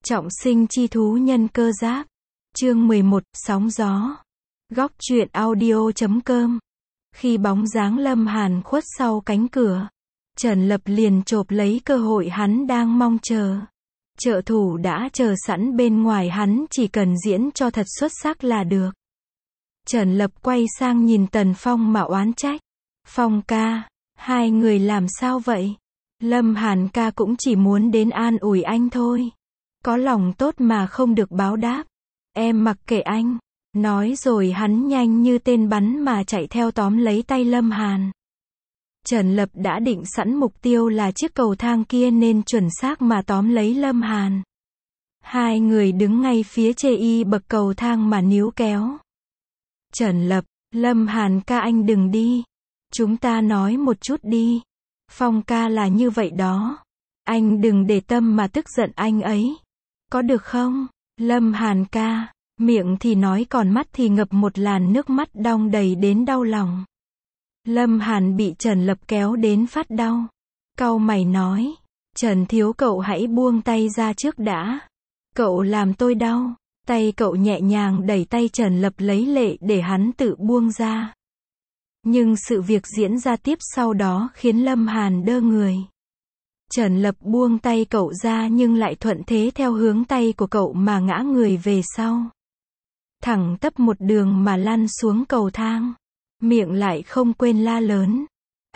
Trọng sinh chi thú nhân cơ giáp. Chương 11, sóng gió. Góc truyện audio.com. Khi bóng dáng Lâm Hàn khuất sau cánh cửa, Trần Lập liền chộp lấy cơ hội hắn đang mong chờ. Trợ thủ đã chờ sẵn bên ngoài, hắn chỉ cần diễn cho thật xuất sắc là được. Trần Lập quay sang nhìn Tần Phong mà oán trách. Phong ca, hai người làm sao vậy? Lâm Hàn ca cũng chỉ muốn đến an ủi anh thôi. Có lòng tốt mà không được báo đáp. Em mặc kệ anh. Nói rồi hắn nhanh như tên bắn mà chạy theo tóm lấy tay Lâm Hàn. Trần Lập đã định sẵn mục tiêu là chiếc cầu thang kia nên chuẩn xác mà tóm lấy Lâm Hàn. Hai người đứng ngay phía trên bậc cầu thang mà níu kéo. Trần Lập, Lâm Hàn ca anh đừng đi. Chúng ta nói một chút đi. Phong ca là như vậy đó. Anh đừng để tâm mà tức giận anh ấy. Có được không? Lâm Hàn ca, miệng thì nói còn mắt thì ngập một làn nước mắt đong đầy đến đau lòng. Lâm Hàn bị Trần Lập kéo đến phát đau. Cau mày nói, Trần thiếu cậu hãy buông tay ra trước đã. Cậu làm tôi đau. Tay cậu nhẹ nhàng đẩy tay Trần Lập lấy lệ để hắn tự buông ra. Nhưng sự việc diễn ra tiếp sau đó khiến Lâm Hàn đơ người. Trần Lập buông tay cậu ra nhưng lại thuận thế theo hướng tay của cậu mà ngã người về sau. Thẳng tắp một đường mà lăn xuống cầu thang. Miệng lại không quên la lớn.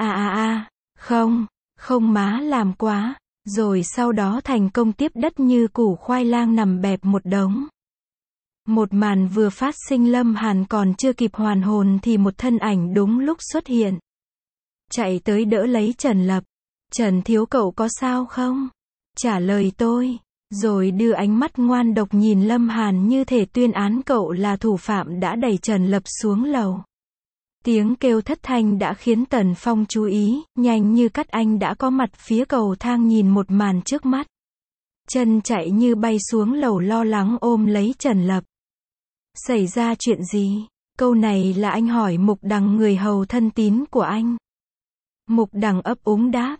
Không má làm quá. Rồi sau đó thành công tiếp đất như củ khoai lang nằm bẹp một đống. Một màn vừa phát sinh, Lâm Hàn còn chưa kịp hoàn hồn thì một thân ảnh đúng lúc xuất hiện. Chạy tới đỡ lấy Trần Lập. Trần thiếu cậu có sao không? Trả lời tôi. Rồi đưa ánh mắt ngoan độc nhìn Lâm Hàn như thể tuyên án cậu là thủ phạm đã đẩy Trần Lập xuống lầu. Tiếng kêu thất thanh đã khiến Tần Phong chú ý, nhanh như cắt anh đã có mặt phía cầu thang nhìn một màn trước mắt. Chân chạy như bay xuống lầu lo lắng ôm lấy Trần Lập. Xảy ra chuyện gì? Câu này là anh hỏi Mục Đằng, người hầu thân tín của anh. Mục Đằng ấp úng đáp.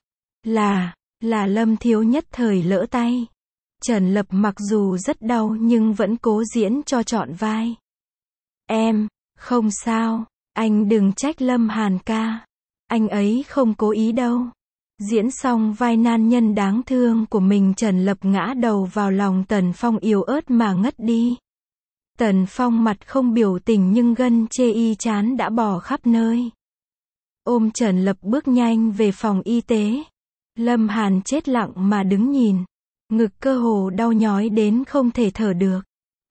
Là Lâm thiếu nhất thời lỡ tay. Trần Lập mặc dù rất đau nhưng vẫn cố diễn cho trọn vai. Em, không sao, anh đừng trách Lâm Hàn ca. Anh ấy không cố ý đâu. Diễn xong vai nan nhân đáng thương của mình, Trần Lập ngã đầu vào lòng Tần Phong yếu ớt mà ngất đi. Tần Phong mặt không biểu tình nhưng gân chê chán đã bò khắp nơi. Ôm Trần Lập bước nhanh về phòng y tế. Lâm Hàn chết lặng mà đứng nhìn. Ngực cơ hồ đau nhói đến không thể thở được.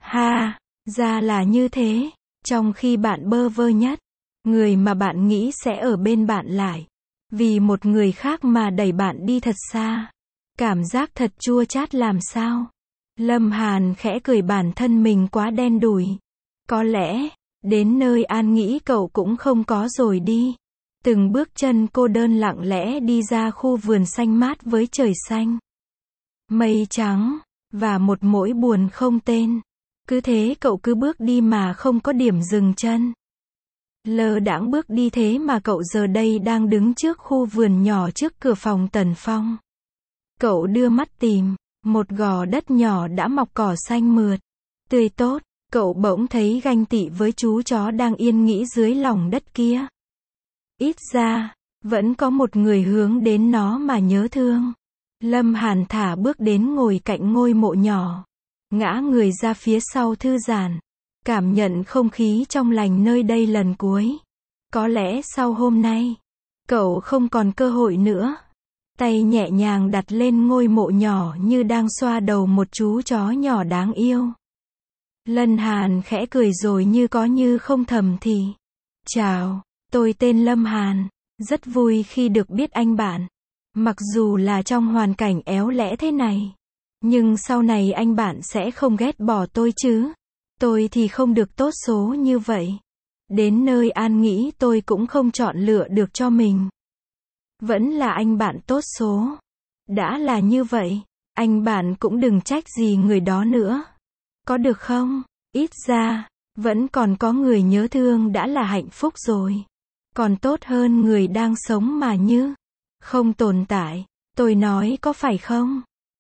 Ra là như thế. Trong khi bạn bơ vơ nhất, người mà bạn nghĩ sẽ ở bên bạn lại vì một người khác mà đẩy bạn đi thật xa. Cảm giác thật chua chát làm sao. Lâm Hàn khẽ cười, bản thân mình quá đen đủi. Có lẽ, đến nơi an nghỉ cậu cũng không có rồi đi. Từng bước chân cô đơn lặng lẽ đi ra khu vườn xanh mát với trời xanh, mây trắng, và một mỗi buồn không tên. Cứ thế cậu cứ bước đi mà không có điểm dừng chân. Lơ đãng bước đi thế mà cậu giờ đây đang đứng trước khu vườn nhỏ trước cửa phòng Tần Phong. Cậu đưa mắt tìm, một gò đất nhỏ đã mọc cỏ xanh mượt, tươi tốt. Cậu bỗng thấy ganh tị với chú chó đang yên nghỉ dưới lòng đất kia. Ít ra, vẫn có một người hướng đến nó mà nhớ thương. Lâm Hàn thả bước đến ngồi cạnh ngôi mộ nhỏ. Ngã người ra phía sau thư giãn. Cảm nhận không khí trong lành nơi đây lần cuối. Có lẽ sau hôm nay, cậu không còn cơ hội nữa. Tay nhẹ nhàng đặt lên ngôi mộ nhỏ như đang xoa đầu một chú chó nhỏ đáng yêu. Lâm Hàn khẽ cười rồi như có như không thầm thì. Chào, tôi tên Lâm Hàn. Rất vui khi được biết anh bạn. Mặc dù là trong hoàn cảnh éo lẽ thế này, nhưng sau này anh bạn sẽ không ghét bỏ tôi chứ. Tôi thì không được tốt số như vậy. Đến nơi an nghỉ tôi cũng không chọn lựa được cho mình. Vẫn là anh bạn tốt số. Đã là như vậy, anh bạn cũng đừng trách gì người đó nữa. Có được không? Ít ra, vẫn còn có người nhớ thương đã là hạnh phúc rồi. Còn tốt hơn người đang sống mà như không tồn tại. Tôi nói có phải không?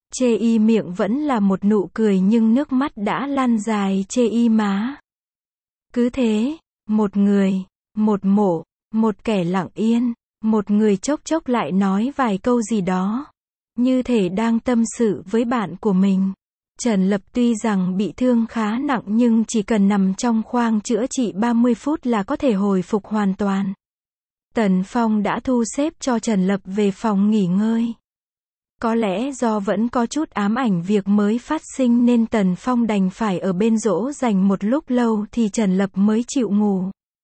Chê y miệng vẫn là một nụ cười nhưng nước mắt đã lan dài chê y má. Cứ thế, một người, một mộ, một kẻ lặng yên, một người chốc chốc lại nói vài câu gì đó, như thể đang tâm sự với bạn của mình. Trần Lập tuy rằng bị thương khá nặng nhưng chỉ cần nằm trong khoang chữa trị 30 phút là có thể hồi phục hoàn toàn. Tần Phong đã thu xếp cho Trần Lập về phòng nghỉ ngơi. Có lẽ do vẫn có chút ám ảnh việc mới phát sinh nên Tần Phong đành phải ở bên dỗ dành một lúc lâu thì Trần Lập mới chịu ngủ.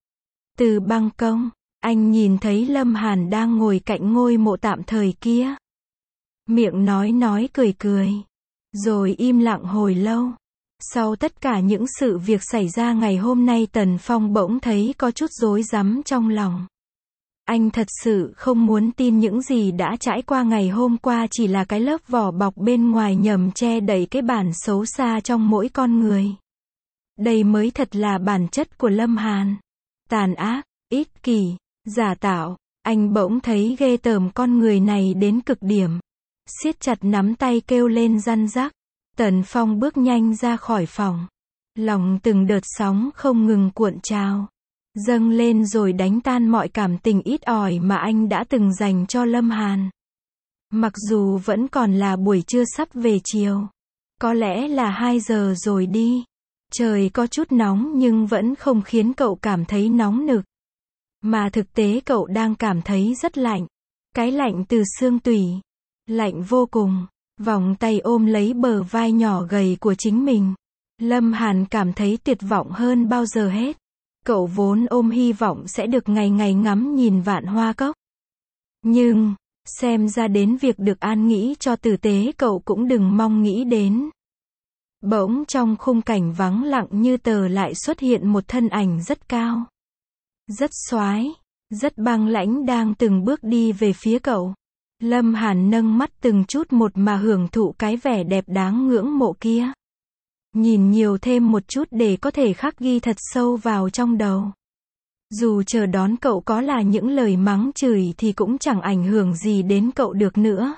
Từ ban công, anh nhìn thấy Lâm Hàn đang ngồi cạnh ngôi mộ tạm thời kia. Miệng nói cười cười. Rồi im lặng hồi lâu. Sau tất cả những sự việc xảy ra ngày hôm nay Tần Phong bỗng thấy có chút rối rắm trong lòng. Anh thật sự không muốn tin những gì đã trải qua ngày hôm qua chỉ là cái lớp vỏ bọc bên ngoài nhằm che đậy cái bản xấu xa trong mỗi con người. Đây mới thật là bản chất của Lâm Hàn. Tàn ác, ích kỷ, giả tạo. Anh bỗng thấy ghê tởm con người này đến cực điểm. Siết chặt nắm tay kêu lên răn rắc. Tần Phong bước nhanh ra khỏi phòng. Lòng từng đợt sóng không ngừng cuộn trào. Dâng lên rồi đánh tan mọi cảm tình ít ỏi mà anh đã từng dành cho Lâm Hàn. Mặc dù vẫn còn là buổi trưa sắp về chiều. Có lẽ là 2 giờ rồi đi. Trời có chút nóng nhưng vẫn không khiến cậu cảm thấy nóng nực. Mà thực tế cậu đang cảm thấy rất lạnh. Cái lạnh từ xương tủy. Lạnh vô cùng. Vòng tay ôm lấy bờ vai nhỏ gầy của chính mình. Lâm Hàn cảm thấy tuyệt vọng hơn bao giờ hết. Cậu vốn ôm hy vọng sẽ được ngày ngày ngắm nhìn vạn hoa cốc. Nhưng, xem ra đến việc được an nghĩ cho tử tế cậu cũng đừng mong nghĩ đến. Bỗng trong khung cảnh vắng lặng như tờ lại xuất hiện một thân ảnh rất cao. Rất xoái, rất băng lãnh đang từng bước đi về phía cậu. Lâm Hàn nâng mắt từng chút một mà hưởng thụ cái vẻ đẹp đáng ngưỡng mộ kia. Nhìn nhiều thêm một chút để có thể khắc ghi thật sâu vào trong đầu. Dù chờ đón cậu có là những lời mắng chửi thì cũng chẳng ảnh hưởng gì đến cậu được nữa.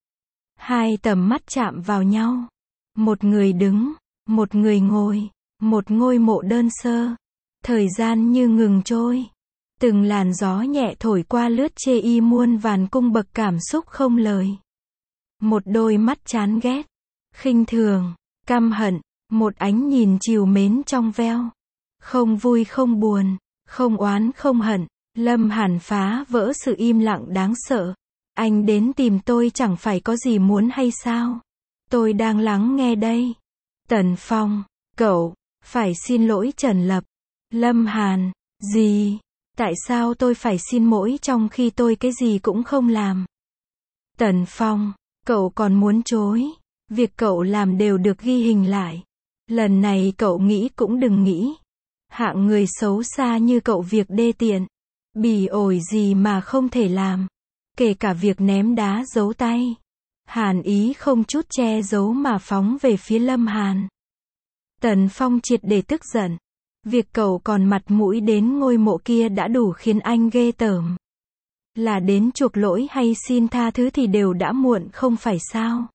Hai tầm mắt chạm vào nhau. Một người đứng, một người ngồi, một ngôi mộ đơn sơ. Thời gian như ngừng trôi. Từng làn gió nhẹ thổi qua lướt chê y muôn vàn cung bậc cảm xúc không lời. Một đôi mắt chán ghét, khinh thường, căm hận, một ánh nhìn trìu mến trong veo. Không vui không buồn, không oán không hận. Lâm Hàn phá vỡ sự im lặng đáng sợ. Anh đến tìm tôi chẳng phải có gì muốn hay sao? Tôi đang lắng nghe đây. Tần Phong, cậu, phải xin lỗi Trần Lập. Lâm Hàn, gì? Tại sao tôi phải xin lỗi trong khi tôi cái gì cũng không làm? Tần Phong, cậu còn muốn chối. Việc cậu làm đều được ghi hình lại. Lần này cậu nghĩ cũng đừng nghĩ. Hạng người xấu xa như cậu việc đê tiện, bỉ ổi gì mà không thể làm. Kể cả việc ném đá giấu tay. Hàn Ý không chút che giấu mà phóng về phía Lâm Hàn. Tần Phong triệt để tức giận. Việc cậu còn mặt mũi đến ngôi mộ kia đã đủ khiến anh ghê tởm. Là đến chuộc lỗi hay xin tha thứ thì đều đã muộn không phải sao?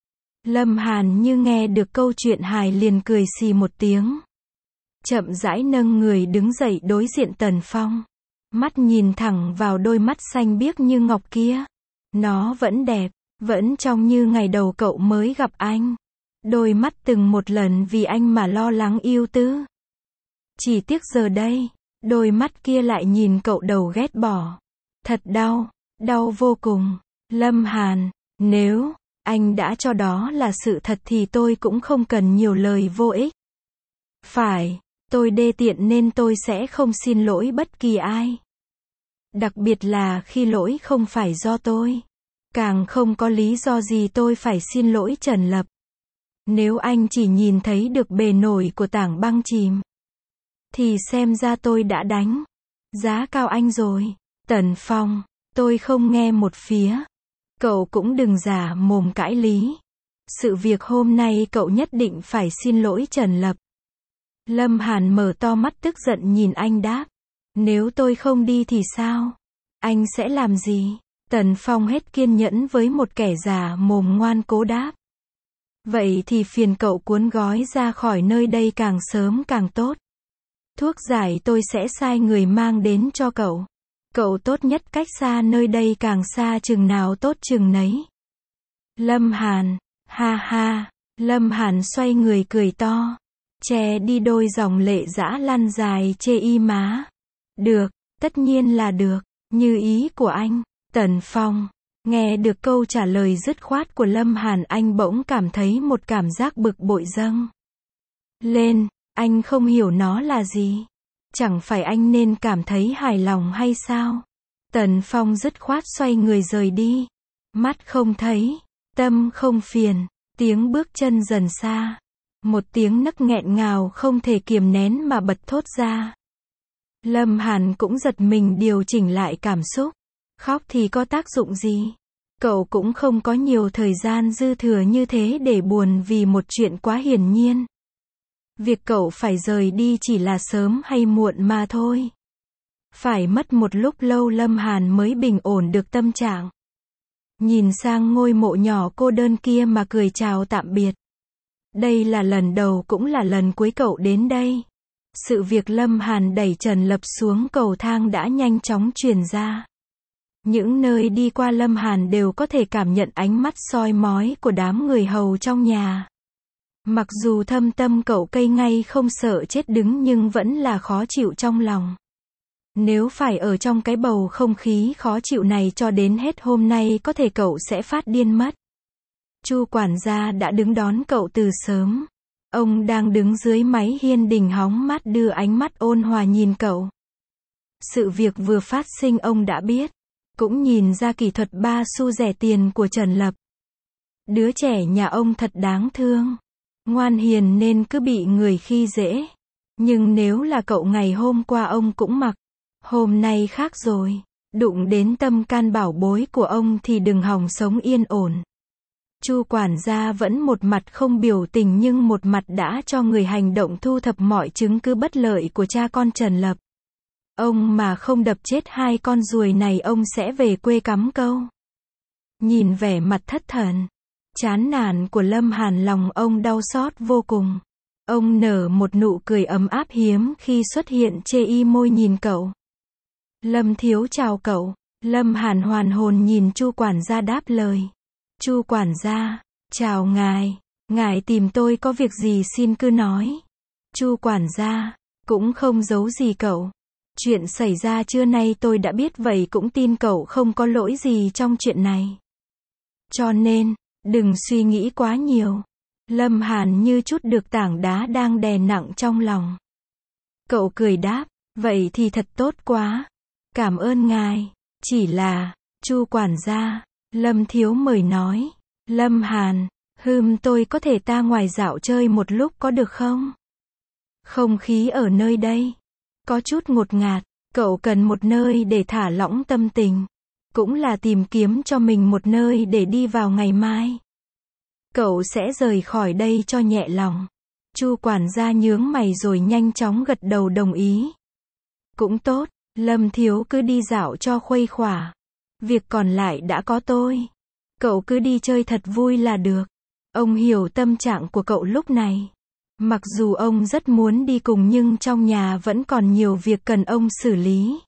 Lâm Hàn như nghe được câu chuyện hài liền cười xì một tiếng. Chậm rãi nâng người đứng dậy đối diện Tần Phong. Mắt nhìn thẳng vào đôi mắt xanh biếc như ngọc kia. Nó vẫn đẹp, vẫn trong như ngày đầu cậu mới gặp anh. Đôi mắt từng một lần vì anh mà lo lắng yêu tư. Chỉ tiếc giờ đây, đôi mắt kia lại nhìn cậu đầu ghét bỏ. Thật đau, đau vô cùng. Lâm Hàn, nếu anh đã cho đó là sự thật thì tôi cũng không cần nhiều lời vô ích. Phải, tôi đê tiện nên tôi sẽ không xin lỗi bất kỳ ai. Đặc biệt là khi lỗi không phải do tôi. Càng không có lý do gì tôi phải xin lỗi Trần Lập. Nếu anh chỉ nhìn thấy được bề nổi của tảng băng chìm, thì xem ra tôi đã đánh giá cao anh rồi. Tần Phong, tôi không nghe một phía. Cậu cũng đừng giả mồm cãi lý. Sự việc hôm nay cậu nhất định phải xin lỗi Trần Lập. Lâm Hàn mở to mắt tức giận nhìn anh đáp. Nếu tôi không đi thì sao? Anh sẽ làm gì? Tần Phong hết kiên nhẫn với một kẻ giả mồm ngoan cố đáp. Vậy thì phiền cậu cuốn gói ra khỏi nơi đây càng sớm càng tốt. Thuốc giải tôi sẽ sai người mang đến cho cậu. Cậu tốt nhất cách xa nơi đây càng xa chừng nào tốt chừng nấy. Lâm Hàn, ha ha, Lâm Hàn xoay người cười to, che đi đôi dòng lệ dã lăn dài chê y má. Được, tất nhiên là được, như ý của anh. Tần Phong, nghe được câu trả lời dứt khoát của Lâm Hàn, anh bỗng cảm thấy một cảm giác bực bội dâng lên, anh không hiểu nó là gì. Chẳng phải anh nên cảm thấy hài lòng hay sao? Tần Phong dứt khoát xoay người rời đi. Mắt không thấy, tâm không phiền, tiếng bước chân dần xa. Một tiếng nấc nghẹn ngào không thể kiềm nén mà bật thốt ra. Lâm Hàn cũng giật mình điều chỉnh lại cảm xúc. Khóc thì có tác dụng gì? Cậu cũng không có nhiều thời gian dư thừa như thế để buồn vì một chuyện quá hiển nhiên. Việc cậu phải rời đi chỉ là sớm hay muộn mà thôi. Phải mất một lúc lâu Lâm Hàn mới bình ổn được tâm trạng. Nhìn sang ngôi mộ nhỏ cô đơn kia mà cười chào tạm biệt. Đây là lần đầu cũng là lần cuối cậu đến đây. Sự việc Lâm Hàn đẩy Trần Lập xuống cầu thang đã nhanh chóng truyền ra. Những nơi đi qua Lâm Hàn đều có thể cảm nhận ánh mắt soi mói của đám người hầu trong nhà. Mặc dù thâm tâm cậu cây ngay không sợ chết đứng nhưng vẫn là khó chịu trong lòng. Nếu phải ở trong cái bầu không khí khó chịu này cho đến hết hôm nay có thể cậu sẽ phát điên mất. Chu quản gia đã đứng đón cậu từ sớm. Ông đang đứng dưới mái hiên đình hóng mát đưa ánh mắt ôn hòa nhìn cậu. Sự việc vừa phát sinh ông đã biết. Cũng nhìn ra kỹ thuật 3 xu rẻ tiền của Trần Lập. Đứa trẻ nhà ông thật đáng thương. Ngoan hiền nên cứ bị người khi dễ. Nhưng nếu là cậu ngày hôm qua ông cũng mặc. Hôm nay khác rồi. Đụng đến tâm can bảo bối của ông thì đừng hòng sống yên ổn. Chu quản gia vẫn một mặt không biểu tình nhưng một mặt đã cho người hành động thu thập mọi chứng cứ bất lợi của cha con Trần Lập. Ông mà không đập chết hai con ruồi này ông sẽ về quê cắm câu. Nhìn vẻ mặt thất thần, chán nản của Lâm Hàn lòng ông đau xót vô cùng. Ông nở một nụ cười ấm áp hiếm khi xuất hiện chê y môi nhìn cậu. Lâm thiếu chào cậu. Lâm Hàn hoàn hồn nhìn Chu quản gia đáp lời. Chu quản gia, chào ngài. Ngài tìm tôi có việc gì xin cứ nói. Chu quản gia, cũng không giấu gì cậu. Chuyện xảy ra trưa nay tôi đã biết vậy cũng tin cậu không có lỗi gì trong chuyện này. Cho nên, đừng suy nghĩ quá nhiều. Lâm Hàn như chút được tảng đá đang đè nặng trong lòng. Cậu cười đáp, vậy thì thật tốt quá. Cảm ơn ngài. Chỉ là, Chu quản gia, Lâm thiếu mời nói. Lâm Hàn, tôi có thể ta ngoài dạo chơi một lúc có được không? Không khí ở nơi đây có chút ngột ngạt, cậu cần một nơi để thả lỏng tâm tình. Cũng là tìm kiếm cho mình một nơi để đi vào ngày mai. Cậu sẽ rời khỏi đây cho nhẹ lòng. Chu quản gia nhướng mày rồi nhanh chóng gật đầu đồng ý. Cũng tốt, Lâm thiếu cứ đi dạo cho khuây khỏa. Việc còn lại đã có tôi. Cậu cứ đi chơi thật vui là được. Ông hiểu tâm trạng của cậu lúc này. Mặc dù ông rất muốn đi cùng nhưng trong nhà vẫn còn nhiều việc cần ông xử lý.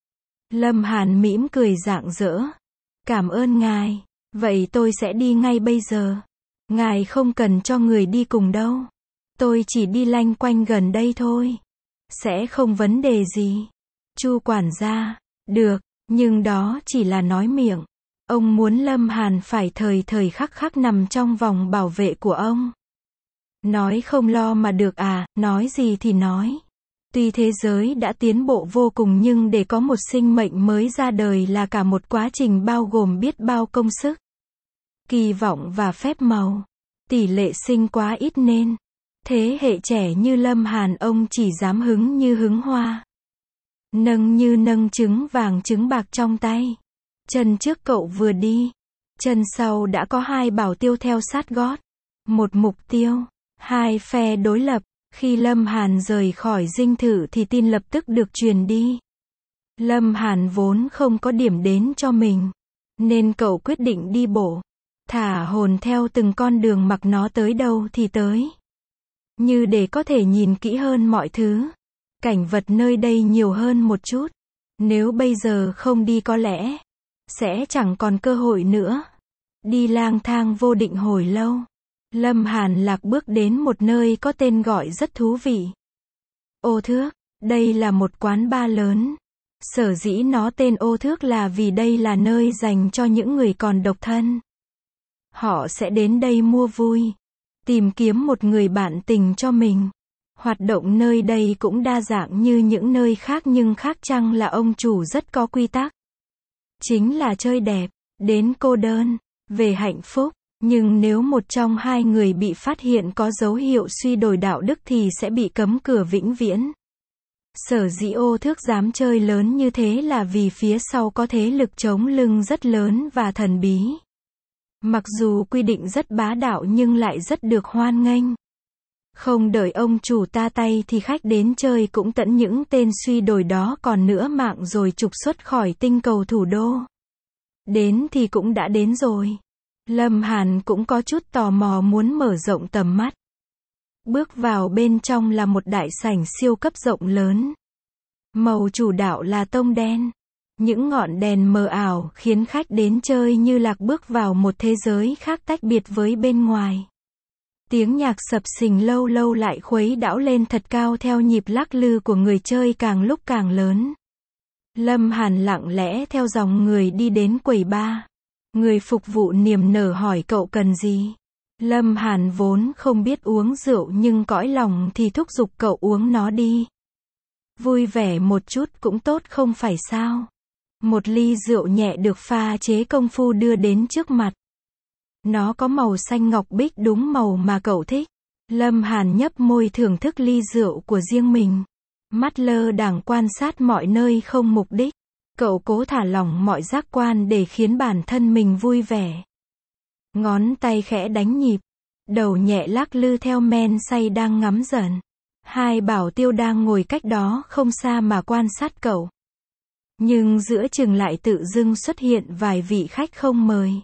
Lâm Hàn mỉm cười rạng rỡ. Cảm ơn ngài. Vậy tôi sẽ đi ngay bây giờ. Ngài không cần cho người đi cùng đâu. Tôi chỉ đi lanh quanh gần đây thôi. Sẽ không vấn đề gì. Chu quản gia, được, nhưng đó chỉ là nói miệng. Ông muốn Lâm Hàn phải thời thời khắc khắc nằm trong vòng bảo vệ của ông. Nói không lo mà được à, nói gì thì nói. Tuy thế giới đã tiến bộ vô cùng nhưng để có một sinh mệnh mới ra đời là cả một quá trình bao gồm biết bao công sức, kỳ vọng và phép màu. Tỷ lệ sinh quá ít nên thế hệ trẻ như Lâm Hàn ông chỉ dám hứng như hứng hoa. Nâng như nâng trứng vàng trứng bạc trong tay. Chân trước cậu vừa đi, chân sau đã có hai bảo tiêu theo sát gót. Một mục tiêu, hai phe đối lập. Khi Lâm Hàn rời khỏi dinh thự thì tin lập tức được truyền đi. Lâm Hàn vốn không có điểm đến cho mình, nên cậu quyết định đi bộ. thả hồn theo từng con đường mặc nó tới đâu thì tới. Như để có thể nhìn kỹ hơn mọi thứ. Cảnh vật nơi đây nhiều hơn một chút. Nếu bây giờ không đi có lẽ sẽ chẳng còn cơ hội nữa. Đi lang thang vô định hồi lâu, Lâm Hàn Lạc bước đến một nơi có tên gọi rất thú vị. Ô Thước, đây là một quán bar lớn. Sở dĩ nó tên Ô Thước là vì đây là nơi dành cho những người còn độc thân. Họ sẽ đến đây mua vui, tìm kiếm một người bạn tình cho mình. Hoạt động nơi đây cũng đa dạng như những nơi khác nhưng khác chăng là ông chủ rất có quy tắc. Chính là chơi đẹp, đến cô đơn, về hạnh phúc. Nhưng nếu một trong hai người bị phát hiện có dấu hiệu suy đồi đạo đức thì sẽ bị cấm cửa vĩnh viễn. Sở dĩ Ô Thước dám chơi lớn như thế là vì phía sau có thế lực chống lưng rất lớn và thần bí. Mặc dù quy định rất bá đạo nhưng lại rất được hoan nghênh. Không đợi ông chủ ta tay thì khách đến chơi cũng tận những tên suy đồi đó còn nửa mạng rồi trục xuất khỏi tinh cầu thủ đô. Đến thì cũng đã đến rồi. Lâm Hàn cũng có chút tò mò muốn mở rộng tầm mắt. Bước vào bên trong là một đại sảnh siêu cấp rộng lớn. Màu chủ đạo là tông đen. Những ngọn đèn mờ ảo khiến khách đến chơi như lạc bước vào một thế giới khác tách biệt với bên ngoài. Tiếng nhạc sập sình lâu lâu lại khuấy đảo lên thật cao theo nhịp lắc lư của người chơi càng lúc càng lớn. Lâm Hàn lặng lẽ theo dòng người đi đến quầy bar. Người phục vụ niềm nở hỏi cậu cần gì. Lâm Hàn vốn không biết uống rượu nhưng cõi lòng thì thúc giục cậu uống nó đi. Vui vẻ một chút cũng tốt không phải sao. Một ly rượu nhẹ được pha chế công phu đưa đến trước mặt. Nó có màu xanh ngọc bích đúng màu mà cậu thích. Lâm Hàn nhấp môi thưởng thức ly rượu của riêng mình. Mắt lơ đãng quan sát mọi nơi không mục đích. Cậu cố thả lỏng mọi giác quan để khiến bản thân mình vui vẻ. Ngón tay khẽ đánh nhịp. Đầu nhẹ lắc lư theo men say đang ngắm dần. Hai bảo tiêu đang ngồi cách đó không xa mà quan sát cậu. Nhưng giữa chừng lại tự dưng xuất hiện vài vị khách không mời.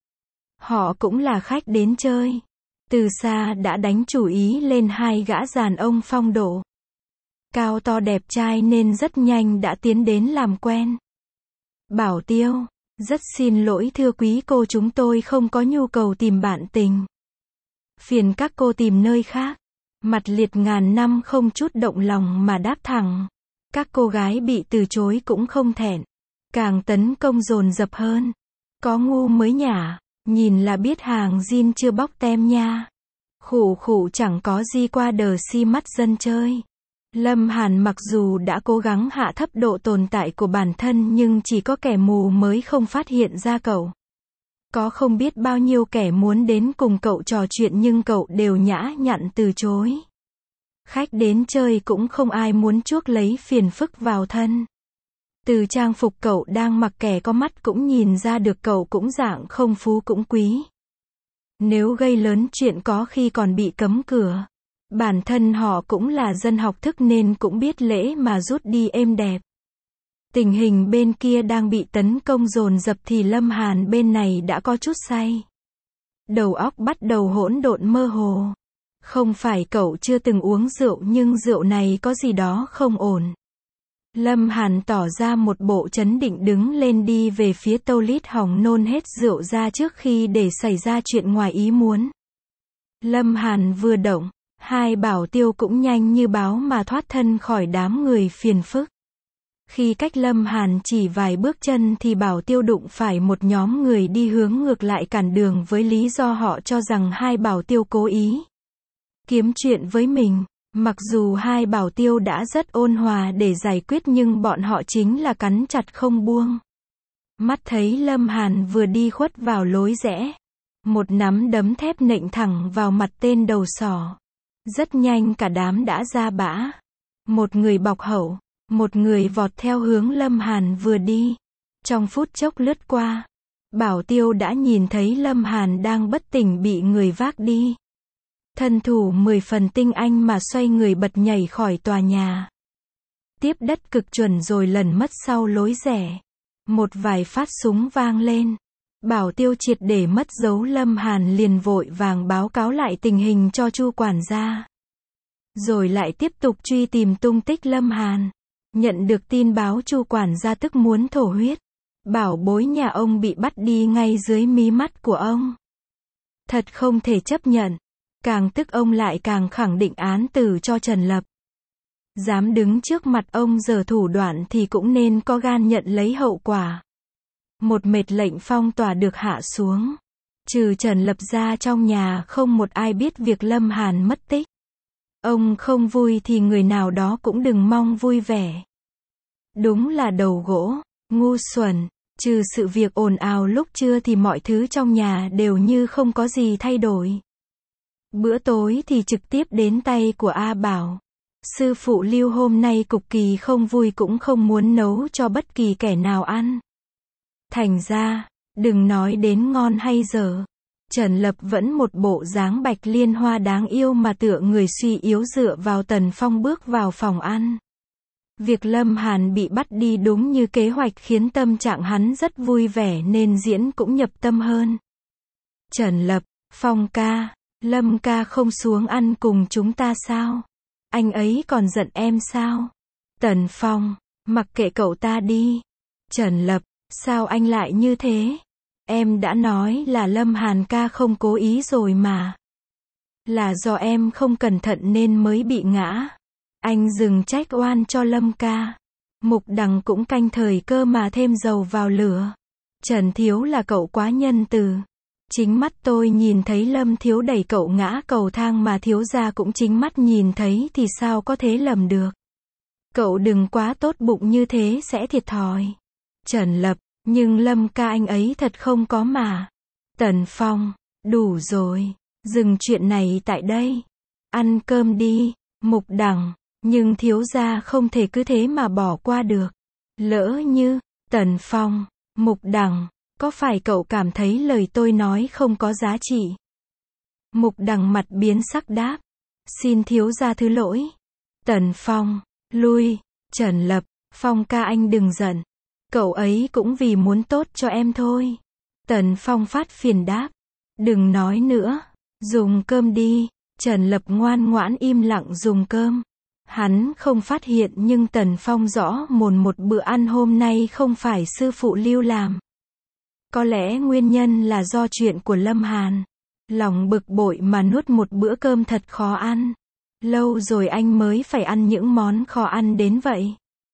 Họ cũng là khách đến chơi. Từ xa đã đánh chủ ý lên hai gã đàn ông phong độ. Cao to đẹp trai nên rất nhanh đã tiến đến làm quen. Bảo tiêu, rất xin lỗi thưa quý cô, chúng tôi không có nhu cầu tìm bạn tình. Phiền các cô tìm nơi khác. Mặt liệt ngàn năm không chút động lòng mà đáp thẳng. Các cô gái bị từ chối cũng không thẹn. Càng tấn công dồn dập hơn. Có ngu mới nhả. Nhìn là biết hàng zin chưa bóc tem nha. Khủ khủ chẳng có gì qua đờ si mắt dân chơi. Lâm Hàn mặc dù đã cố gắng hạ thấp độ tồn tại của bản thân nhưng chỉ có kẻ mù mới không phát hiện ra cậu. Có không biết bao nhiêu kẻ muốn đến cùng cậu trò chuyện nhưng cậu đều nhã nhặn từ chối. Khách đến chơi cũng không ai muốn chuốc lấy phiền phức vào thân. Từ trang phục cậu đang mặc kẻ có mắt cũng nhìn ra được cậu cũng dạng không phú cũng quý. Nếu gây lớn chuyện có khi còn bị cấm cửa. Bản thân họ cũng là dân học thức nên cũng biết lễ mà rút đi êm đẹp. Tình hình bên kia đang bị tấn công dồn dập thì Lâm Hàn bên này đã có chút say. Đầu óc bắt đầu hỗn độn mơ hồ. Không phải cậu chưa từng uống rượu nhưng rượu này có gì đó không ổn. Lâm Hàn tỏ ra một bộ trấn định đứng lên đi về phía toilet hỏng nôn hết rượu ra trước khi để xảy ra chuyện ngoài ý muốn. Lâm Hàn vừa động, hai bảo tiêu cũng nhanh như báo mà thoát thân khỏi đám người phiền phức. Khi cách Lâm Hàn chỉ vài bước chân thì bảo tiêu đụng phải một nhóm người đi hướng ngược lại cản đường với lý do họ cho rằng hai bảo tiêu cố ý kiếm chuyện với mình. Mặc dù hai bảo tiêu đã rất ôn hòa để giải quyết nhưng bọn họ chính là cắn chặt không buông. Mắt thấy Lâm Hàn vừa đi khuất vào lối rẽ. Một nắm đấm thép nện thẳng vào mặt tên đầu sỏ. Rất nhanh cả đám đã ra bã. Một người bọc hậu, một người vọt theo hướng Lâm Hàn vừa đi. Trong phút chốc lướt qua, bảo tiêu đã nhìn thấy Lâm Hàn đang bất tỉnh bị người vác đi. Thân thủ 10 phần tinh anh mà xoay người bật nhảy khỏi tòa nhà. Tiếp đất cực chuẩn rồi lẩn mất sau lối rẽ. Một vài phát súng vang lên. Bảo Tiêu triệt để mất dấu, Lâm Hàn liền vội vàng báo cáo lại tình hình cho Chu quản gia. Rồi lại tiếp tục truy tìm tung tích Lâm Hàn. Nhận được tin báo, Chu quản gia tức muốn thổ huyết. Bảo bối nhà ông bị bắt đi ngay dưới mí mắt của ông. Thật không thể chấp nhận. Càng tức ông lại càng khẳng định án tử cho Trần Lập. Dám đứng trước mặt ông giở thủ đoạn thì cũng nên có gan nhận lấy hậu quả. Một mệt lệnh phong tỏa được hạ xuống. Trừ Trần Lập ra, trong nhà không một ai biết việc Lâm Hàn mất tích. Ông không vui thì người nào đó cũng đừng mong vui vẻ. Đúng là đầu gỗ, ngu xuẩn. Trừ sự việc ồn ào lúc trưa thì mọi thứ trong nhà đều như không có gì thay đổi. Bữa tối thì trực tiếp đến tay của A Bảo. Sư phụ Lưu hôm nay cực kỳ không vui, cũng không muốn nấu cho bất kỳ kẻ nào ăn. Thành ra, đừng nói đến ngon hay dở. Trần Lập vẫn một bộ dáng bạch liên hoa đáng yêu mà tựa người suy yếu dựa vào Tần Phong bước vào phòng ăn. Việc Lâm Hàn bị bắt đi đúng như kế hoạch khiến tâm trạng hắn rất vui vẻ nên diễn cũng nhập tâm hơn. Trần Lập, Phong ca, Lâm ca không xuống ăn cùng chúng ta sao? Anh ấy còn giận em sao? Tần Phong, mặc kệ cậu ta đi. Trần Lập, sao anh lại như thế? Em đã nói là Lâm Hàn ca không cố ý rồi mà. Là do em không cẩn thận nên mới bị ngã. Anh dừng trách oan cho Lâm ca. Mục Đằng cũng canh thời cơ mà thêm dầu vào lửa. Trần Thiếu là cậu quá nhân từ. Chính mắt tôi nhìn thấy Lâm Thiếu đẩy cậu ngã cầu thang mà thiếu gia cũng chính mắt nhìn thấy thì sao có thể lầm được. Cậu đừng quá tốt bụng như thế sẽ thiệt thòi. Trần Lập, nhưng Lâm ca anh ấy thật không có mà. Tần Phong, đủ rồi. Dừng chuyện này tại đây. Ăn cơm đi. Mục Đằng, nhưng thiếu gia không thể cứ thế mà bỏ qua được. Lỡ như, Tần Phong, Mục Đằng, có phải cậu cảm thấy lời tôi nói không có giá trị? Mục Đằng mặt biến sắc đáp. Xin thiếu gia thứ lỗi. Tần Phong, lui. Trần Lập, Phong ca anh đừng giận. Cậu ấy cũng vì muốn tốt cho em thôi. Tần Phong phát phiền đáp. Đừng nói nữa. Dùng cơm đi. Trần Lập ngoan ngoãn im lặng dùng cơm. Hắn không phát hiện nhưng Tần Phong rõ mồn một bữa ăn hôm nay không phải sư phụ Lưu làm. Có lẽ nguyên nhân là do chuyện của Lâm Hàn. Lòng bực bội mà nuốt một bữa cơm thật khó ăn. Lâu rồi anh mới phải ăn những món khó ăn đến vậy.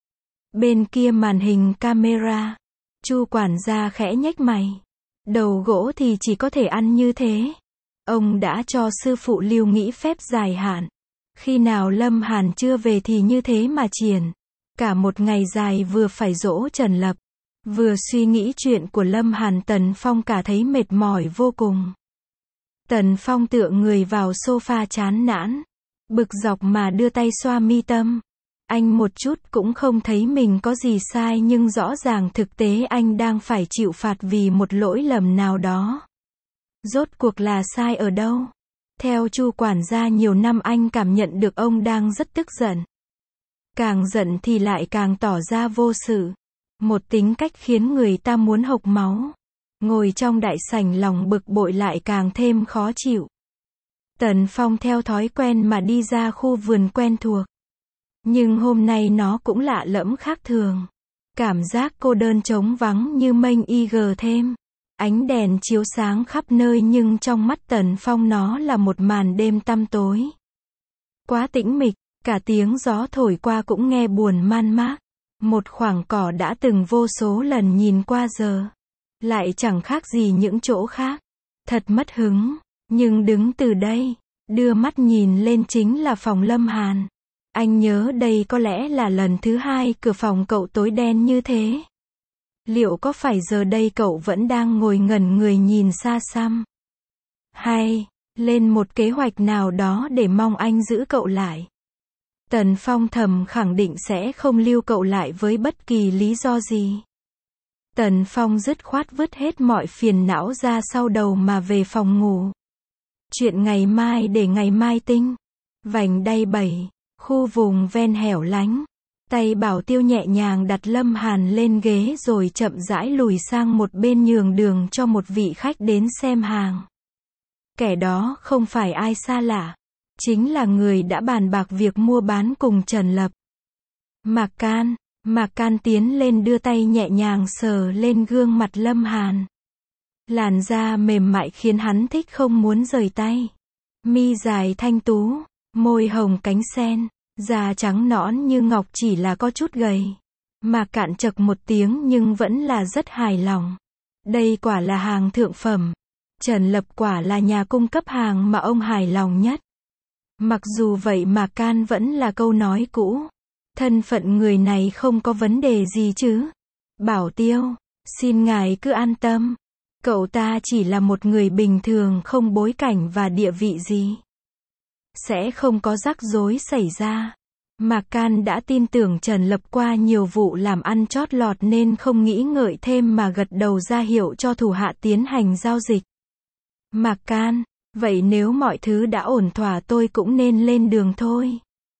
Bên kia màn hình camera, Chu quản gia khẽ nhếch mày. Đầu gỗ thì chỉ có thể ăn như thế. Ông đã cho sư phụ Lưu nghĩ phép dài hạn. Khi nào Lâm Hàn chưa về thì như thế mà triển. Cả một ngày dài vừa phải dỗ Trần Lập, vừa suy nghĩ chuyện của Lâm Hàn, Tần Phong cả thấy mệt mỏi vô cùng. Tần Phong tựa người vào sofa chán nản, bực dọc mà đưa tay xoa mi tâm. Anh một chút cũng không thấy mình có gì sai nhưng rõ ràng thực tế anh đang phải chịu phạt vì một lỗi lầm nào đó. Rốt cuộc là sai ở đâu? Theo Chu quản gia nhiều năm anh cảm nhận được ông đang rất tức giận. Càng giận thì lại càng tỏ ra vô sự. Một tính cách khiến người ta muốn hộc máu. Ngồi trong đại sảnh lòng bực bội lại càng thêm khó chịu. Tần Phong theo thói quen mà đi ra khu vườn quen thuộc. Nhưng hôm nay nó cũng lạ lẫm khác thường. Cảm giác cô đơn trống vắng như mênh IG thêm. Ánh đèn chiếu sáng khắp nơi nhưng trong mắt Tần Phong nó là một màn đêm tăm tối. Quá tĩnh mịch, cả tiếng gió thổi qua cũng nghe buồn man mác. Một khoảng cỏ đã từng vô số lần nhìn qua giờ lại chẳng khác gì những chỗ khác. Thật mất hứng, nhưng đứng từ đây, đưa mắt nhìn lên chính là phòng Lâm Hàn. Anh nhớ đây có lẽ là lần thứ hai cửa phòng cậu tối đen như thế. Liệu có phải giờ đây cậu vẫn đang ngồi ngẩn người nhìn xa xăm? Hay, lên một kế hoạch nào đó để mong anh giữ cậu lại? Tần Phong thầm khẳng định sẽ không lưu cậu lại với bất kỳ lý do gì. Tần Phong dứt khoát vứt hết mọi phiền não ra sau đầu mà về phòng ngủ. Chuyện ngày mai để ngày mai tính. Vành đai 7, khu vùng ven hẻo lánh. Tay Bảo Tiêu nhẹ nhàng đặt Lâm Hàn lên ghế rồi chậm rãi lùi sang một bên nhường đường cho một vị khách đến xem hàng. Kẻ đó không phải ai xa lạ, chính là người đã bàn bạc việc mua bán cùng Trần Lập. Mạc Can tiến lên đưa tay nhẹ nhàng sờ lên gương mặt Lâm Hàn. Làn da mềm mại khiến hắn thích không muốn rời tay. Mi dài thanh tú, môi hồng cánh sen, da trắng nõn như ngọc chỉ là có chút gầy. Mạc Cạn chậc một tiếng nhưng vẫn là rất hài lòng. Đây quả là hàng thượng phẩm. Trần Lập quả là nhà cung cấp hàng mà ông hài lòng nhất. Mặc dù vậy Mạc Can vẫn là câu nói cũ. Thân phận người này không có vấn đề gì chứ. Bảo Tiêu, xin ngài cứ an tâm. Cậu ta chỉ là một người bình thường không bối cảnh và địa vị gì. Sẽ không có rắc rối xảy ra. Mạc Can đã tin tưởng Trần Lập qua nhiều vụ làm ăn chót lọt nên không nghĩ ngợi thêm mà gật đầu ra hiệu cho thủ hạ tiến hành giao dịch. Mạc Can, vậy nếu mọi thứ đã ổn thỏa tôi cũng nên lên đường thôi.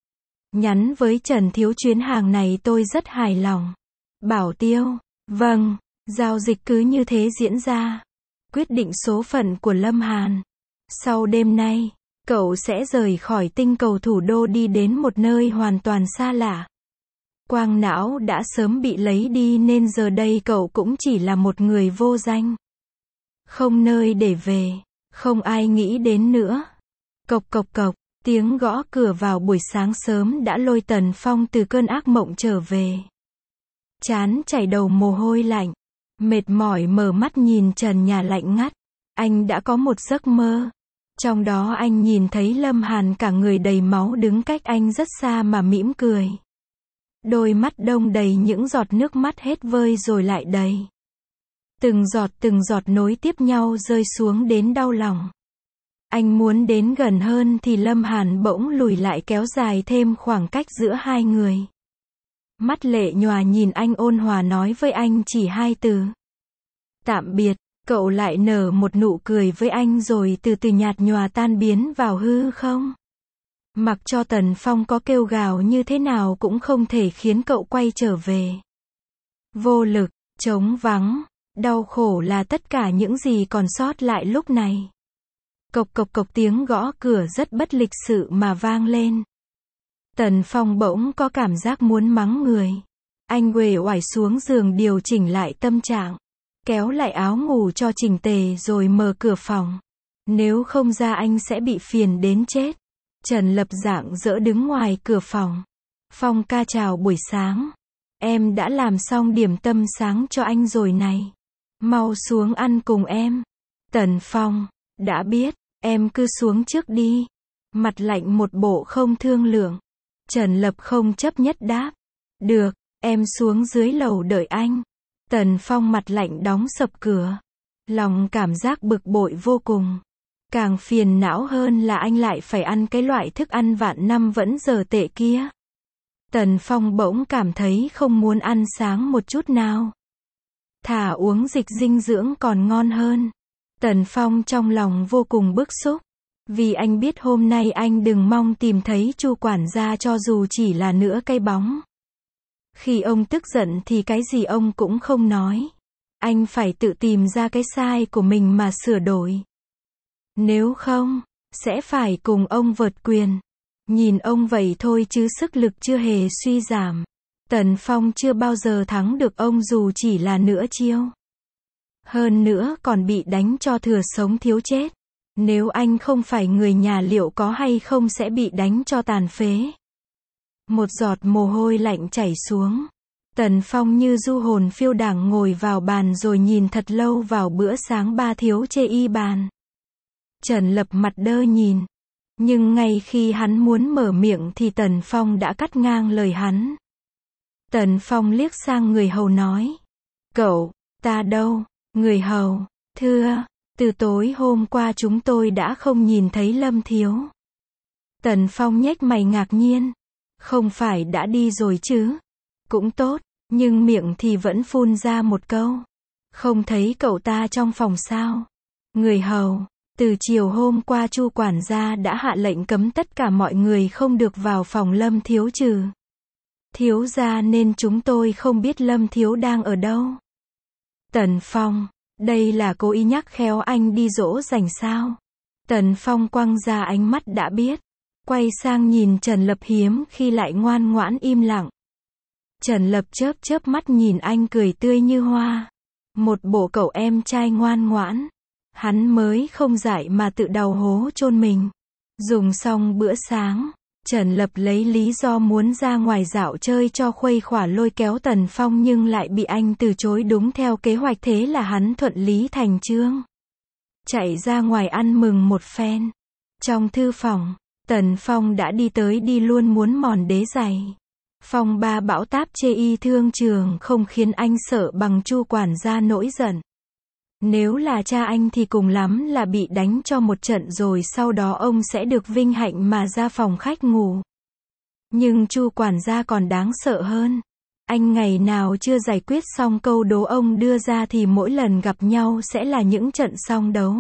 Nhắn với Trần Thiếu chuyến hàng này tôi rất hài lòng. Bảo Tiêu, vâng, giao dịch cứ như thế diễn ra. Quyết định số phận của Lâm Hàn. Sau đêm nay, cậu sẽ rời khỏi tinh cầu thủ đô đi đến một nơi hoàn toàn xa lạ. Quang não đã sớm bị lấy đi nên giờ đây cậu cũng chỉ là một người vô danh. Không nơi để về, không ai nghĩ đến nữa. Cộc cộc cộc, tiếng gõ cửa vào buổi sáng sớm đã lôi Tần Phong từ cơn ác mộng trở về. Trán chảy đầu mồ hôi lạnh, mệt mỏi mở mắt nhìn trần nhà lạnh ngắt. Anh đã có một giấc mơ. Trong đó anh nhìn thấy Lâm Hàn cả người đầy máu đứng cách anh rất xa mà mỉm cười. Đôi mắt đông đầy những giọt nước mắt hết vơi rồi lại đầy. Từng giọt nối tiếp nhau rơi xuống đến đau lòng. Anh muốn đến gần hơn thì Lâm Hàn bỗng lùi lại kéo dài thêm khoảng cách giữa hai người. Mắt lệ nhòa nhìn anh ôn hòa nói với anh chỉ hai từ. Tạm biệt. Cậu lại nở một nụ cười với anh rồi từ từ nhạt nhòa tan biến vào hư không. Mặc cho Tần Phong có kêu gào như thế nào cũng không thể khiến cậu quay trở về. Vô lực, trống vắng, đau khổ là tất cả những gì còn sót lại lúc này. Cộc cộc cộc tiếng gõ cửa rất bất lịch sự mà vang lên. Tần Phong bỗng có cảm giác muốn mắng người. Anh uể oải xuống giường điều chỉnh lại tâm trạng. Kéo lại áo ngủ cho chỉnh tề rồi mở cửa phòng. Nếu không ra anh sẽ bị phiền đến chết. Trần Lập rạng rỡ đứng ngoài cửa phòng. Phong ca chào buổi sáng. Em đã làm xong điểm tâm sáng cho anh rồi này. Mau xuống ăn cùng em. Tần Phong, đã biết, em cứ xuống trước đi. Mặt lạnh một bộ không thương lượng. Trần Lập không chấp nhất đáp. Được, em xuống dưới lầu đợi anh. Tần Phong mặt lạnh đóng sập cửa. Lòng cảm giác bực bội vô cùng. Càng phiền não hơn là anh lại phải ăn cái loại thức ăn vạn năm vẫn dở tệ kia. Tần Phong bỗng cảm thấy không muốn ăn sáng một chút nào. Thả uống dịch dinh dưỡng còn ngon hơn. Tần Phong trong lòng vô cùng bức xúc. Vì anh biết hôm nay anh đừng mong tìm thấy Chu quản gia cho dù chỉ là nửa cây bóng. Khi ông tức giận thì cái gì ông cũng không nói. Anh phải tự tìm ra cái sai của mình mà sửa đổi. Nếu không, sẽ phải cùng ông vợt quyền. Nhìn ông vậy thôi chứ sức lực chưa hề suy giảm. Tần Phong chưa bao giờ thắng được ông dù chỉ là nửa chiêu. Hơn nữa còn bị đánh cho thừa sống thiếu chết. Nếu anh không phải người nhà liệu có hay không sẽ bị đánh cho tàn phế. Một giọt mồ hôi lạnh chảy xuống. Tần Phong như du hồn phiêu đảng ngồi vào bàn rồi nhìn thật lâu vào bữa sáng ba thiếu chê y bàn. Trần Lập mặt đơ nhìn. Nhưng ngay khi hắn muốn mở miệng thì Tần Phong đã cắt ngang lời hắn. Tần Phong liếc sang người hầu nói. Cậu, ta đâu? Người hầu, thưa, từ tối hôm qua chúng tôi đã không nhìn thấy Lâm thiếu. Tần Phong nhếch mày ngạc nhiên. Không phải đã đi rồi chứ? Cũng tốt, nhưng miệng thì vẫn phun ra một câu. Không thấy cậu ta trong phòng sao? Người hầu, từ chiều hôm qua Chu quản gia đã hạ lệnh cấm tất cả mọi người không được vào phòng Lâm thiếu trừ Thiếu gia nên chúng tôi không biết Lâm thiếu đang ở đâu. Tần Phong, đây là cố ý nhắc khéo anh đi dỗ dành sao? Tần Phong quăng ra ánh mắt đã biết. Quay sang nhìn Trần Lập hiếm khi lại ngoan ngoãn im lặng. Trần Lập chớp chớp mắt nhìn anh cười tươi như hoa. Một bộ cậu em trai ngoan ngoãn. Hắn mới không dại mà tự đào hố chôn mình. Dùng xong bữa sáng, Trần Lập lấy lý do muốn ra ngoài dạo chơi cho khuây khỏa lôi kéo Tần Phong nhưng lại bị anh từ chối đúng theo kế hoạch, thế là hắn thuận lý thành chương. Chạy ra ngoài ăn mừng một phen. Trong thư phòng, Tần Phong đã đi tới đi luôn muốn mòn đế giày. Phong ba bão táp chê y thương trường không khiến anh sợ bằng Chu quản gia nổi giận. Nếu là cha anh thì cùng lắm là bị đánh cho một trận rồi sau đó ông sẽ được vinh hạnh mà ra phòng khách ngủ. Nhưng Chu quản gia còn đáng sợ hơn. Anh ngày nào chưa giải quyết xong câu đố ông đưa ra thì mỗi lần gặp nhau sẽ là những trận song đấu.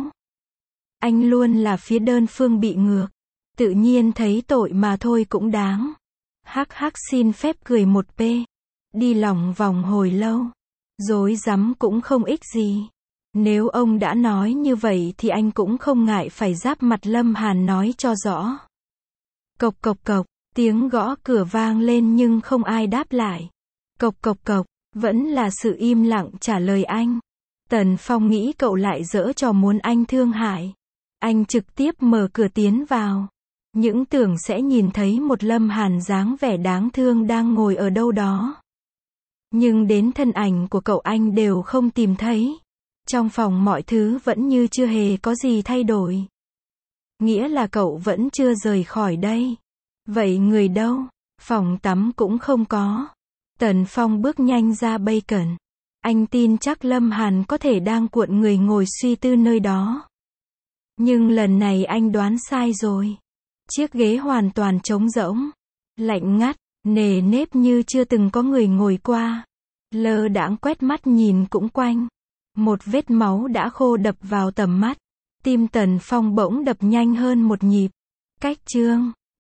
Anh luôn là phía đơn phương bị ngược. Tự nhiên thấy tội mà thôi cũng đáng. Hắc hắc xin phép cười một p. Đi lòng vòng hồi lâu. Dối rắm cũng không ích gì. Nếu ông đã nói như vậy thì anh cũng không ngại phải giáp mặt Lâm Hàn nói cho rõ. Cộc cộc cộc, tiếng gõ cửa vang lên nhưng không ai đáp lại. Cộc cộc cộc, vẫn là sự im lặng trả lời anh. Tần Phong nghĩ cậu lại giở trò muốn anh thương hại. Anh trực tiếp mở cửa tiến vào. Những tưởng sẽ nhìn thấy một Lâm Hàn dáng vẻ đáng thương đang ngồi ở đâu đó. Nhưng đến thân ảnh của cậu anh đều không tìm thấy. Trong phòng mọi thứ vẫn như chưa hề có gì thay đổi. Nghĩa là cậu vẫn chưa rời khỏi đây. Vậy người đâu? Phòng tắm cũng không có. Tần Phong bước nhanh ra bacon. Anh tin chắc Lâm Hàn có thể đang cuộn người ngồi suy tư nơi đó. Nhưng lần này anh đoán sai rồi. Chiếc ghế hoàn toàn trống rỗng. Lạnh ngắt, nề nếp như chưa từng có người ngồi qua. Lơ đãng quét mắt nhìn cũng quanh. Một vết máu đã khô đập vào tầm mắt. Tim Tần Phong bỗng đập nhanh hơn một nhịp. Cách chương